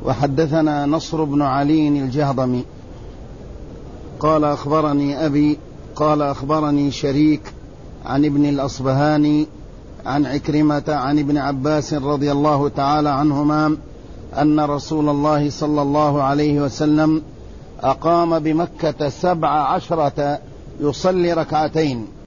وحدثنا نصر بن علي الجهضمي قال أخبرني أبي قال أخبرني شريك عن ابن الأصبهاني عن عكرمة عن ابن عباس رضي الله تعالى عنهما أن رسول الله صلى الله عليه وسلم أقام بمكة 17 يصلي ركعتين